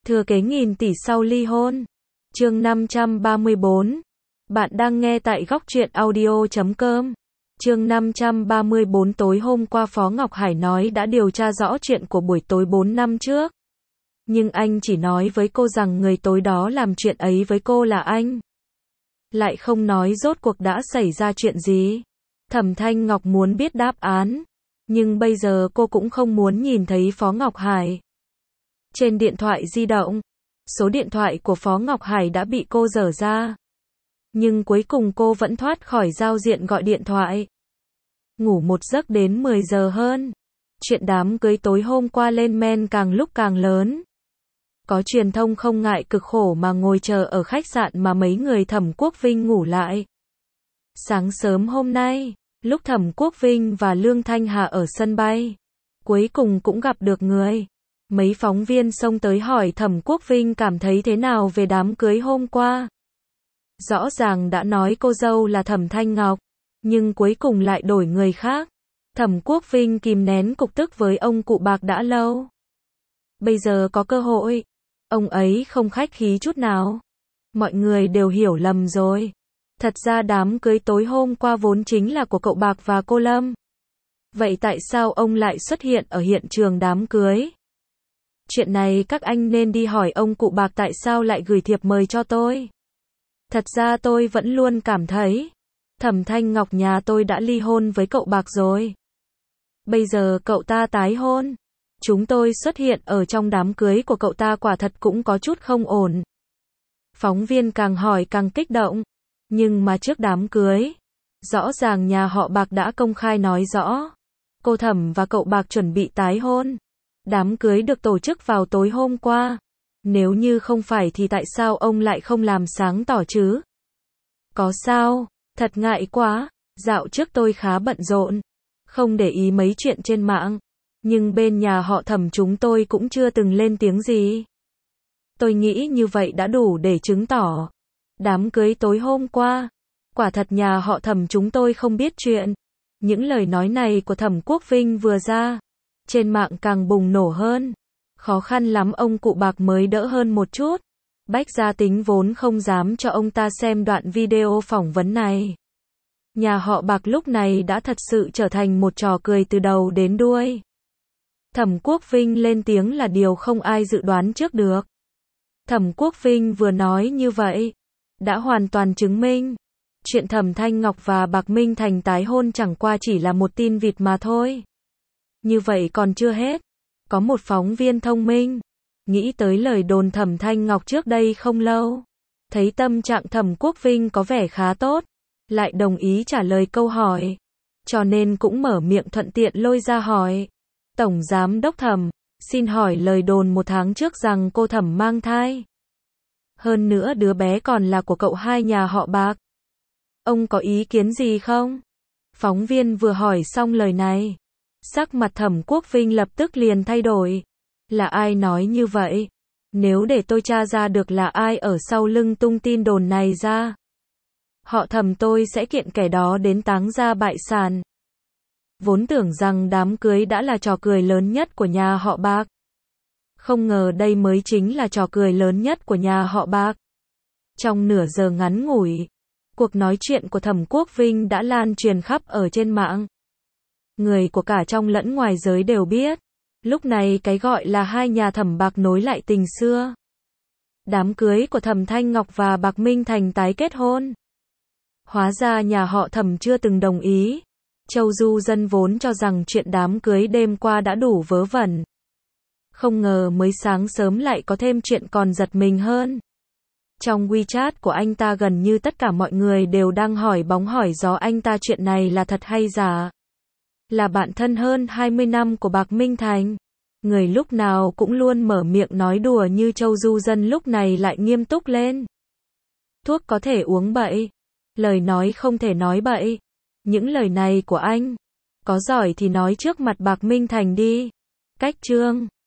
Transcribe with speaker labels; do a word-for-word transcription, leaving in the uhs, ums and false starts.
Speaker 1: Thừa kế nghìn tỷ sau ly hôn. Chương năm trăm ba mươi bốn. Bạn đang nghe tại góc truyện audio chấm com. Chương năm trăm ba mươi bốn. Tối hôm qua Phó Ngọc Hải nói đã điều tra rõ chuyện của buổi tối bốn năm trước. Nhưng anh chỉ nói với cô rằng người tối đó làm chuyện ấy với cô là anh. Lại không nói rốt cuộc đã xảy ra chuyện gì. Thẩm Thanh Ngọc muốn biết đáp án. Nhưng bây giờ cô cũng không muốn nhìn thấy Phó Ngọc Hải. Trên điện thoại di động, số điện thoại của Phó Ngọc Hải đã bị cô dở ra. Nhưng cuối cùng cô vẫn thoát khỏi giao diện gọi điện thoại. Ngủ một giấc đến mười giờ hơn. Chuyện đám cưới tối hôm qua lên men càng lúc càng lớn. Có truyền thông không ngại cực khổ mà ngồi chờ ở khách sạn mà mấy người Thẩm Quốc Vinh ngủ lại. Sáng sớm hôm nay, lúc Thẩm Quốc Vinh và Lương Thanh Hà ở sân bay, cuối cùng cũng gặp được người. Mấy phóng viên xông tới hỏi Thẩm Quốc Vinh cảm thấy thế nào về đám cưới hôm qua. Rõ ràng đã nói cô dâu là Thẩm Thanh Ngọc, nhưng cuối cùng lại đổi người khác. Thẩm Quốc Vinh kìm nén cục tức với ông cụ bạc đã lâu. Bây giờ có cơ hội, ông ấy không khách khí chút nào. Mọi người đều hiểu lầm rồi. Thật ra đám cưới tối hôm qua vốn chính là của cậu Bạc và cô Lâm. Vậy tại sao ông lại xuất hiện ở hiện trường đám cưới? Chuyện này các anh nên đi hỏi ông cụ Bạc tại sao lại gửi thiệp mời cho tôi. Thật ra tôi vẫn luôn cảm thấy, Thẩm Thanh Ngọc nhà tôi đã ly hôn với cậu Bạc rồi. Bây giờ cậu ta tái hôn. Chúng tôi xuất hiện ở trong đám cưới của cậu ta quả thật cũng có chút không ổn. Phóng viên càng hỏi càng kích động. Nhưng mà trước đám cưới, rõ ràng nhà họ Bạc đã công khai nói rõ. Cô Thẩm và cậu Bạc chuẩn bị tái hôn. Đám cưới được tổ chức vào tối hôm qua. Nếu như không phải thì tại sao ông lại không làm sáng tỏ chứ? Có sao? Thật ngại quá. Dạo trước tôi khá bận rộn, không để ý mấy chuyện trên mạng. Nhưng bên nhà họ Thẩm chúng tôi cũng chưa từng lên tiếng gì. Tôi nghĩ như vậy đã đủ để chứng tỏ. Đám cưới tối hôm qua, quả thật nhà họ Thẩm chúng tôi không biết chuyện. Những lời nói này của Thẩm Quốc Vinh vừa ra, trên mạng càng bùng nổ hơn. Khó khăn lắm ông cụ Bạc mới đỡ hơn một chút. Bách Gia Tính vốn không dám cho ông ta xem đoạn video phỏng vấn này. Nhà họ Bạc lúc này đã thật sự trở thành một trò cười từ đầu đến đuôi. Thẩm Quốc Vinh lên tiếng là điều không ai dự đoán trước được. Thẩm Quốc Vinh vừa nói như vậy, đã hoàn toàn chứng minh, chuyện Thẩm Thanh Ngọc và Bạc Minh Thành tái hôn chẳng qua chỉ là một tin vịt mà thôi. Như vậy còn chưa hết. Có một phóng viên thông minh, nghĩ tới lời đồn Thẩm Thanh Ngọc trước đây không lâu. Thấy tâm trạng Thẩm Quốc Vinh có vẻ khá tốt, lại đồng ý trả lời câu hỏi. Cho nên cũng mở miệng thuận tiện lôi ra hỏi. Tổng Giám Đốc Thẩm, xin hỏi lời đồn một tháng trước rằng cô Thẩm mang thai. Hơn nữa đứa bé còn là của cậu hai nhà họ Bạc. Ông có ý kiến gì không? Phóng viên vừa hỏi xong lời này, sắc mặt Thẩm Quốc Vinh lập tức liền thay đổi. Là ai nói như vậy? Nếu để tôi tra ra được là ai ở sau lưng tung tin đồn này ra, họ Thẩm tôi sẽ kiện kẻ đó đến táng ra bại sản. Vốn tưởng rằng đám cưới đã là trò cười lớn nhất của nhà họ Bạc. Không ngờ đây mới chính là trò cười lớn nhất của nhà họ Bạc. Trong nửa giờ ngắn ngủi, cuộc nói chuyện của Thẩm Quốc Vinh đã lan truyền khắp ở trên mạng. Người của cả trong lẫn ngoài giới đều biết. Lúc này cái gọi là hai nhà Thẩm Bạc nối lại tình xưa. Đám cưới của Thẩm Thanh Ngọc và Bạc Minh Thành tái kết hôn. Hóa ra nhà họ Thẩm chưa từng đồng ý. Châu Du Dân vốn cho rằng chuyện đám cưới đêm qua đã đủ vớ vẩn. Không ngờ mới sáng sớm lại có thêm chuyện còn giật mình hơn. Trong WeChat của anh ta gần như tất cả mọi người đều đang hỏi bóng hỏi gió anh ta chuyện này là thật hay giả. Là bạn thân hơn hai mươi năm của Bạc Minh Thành. Người lúc nào cũng luôn mở miệng nói đùa như Châu Du Dân lúc này lại nghiêm túc lên. Thuốc có thể uống bậy, lời nói không thể nói bậy. Những lời này của anh, có giỏi thì nói trước mặt Bạc Minh Thành đi. Cách chương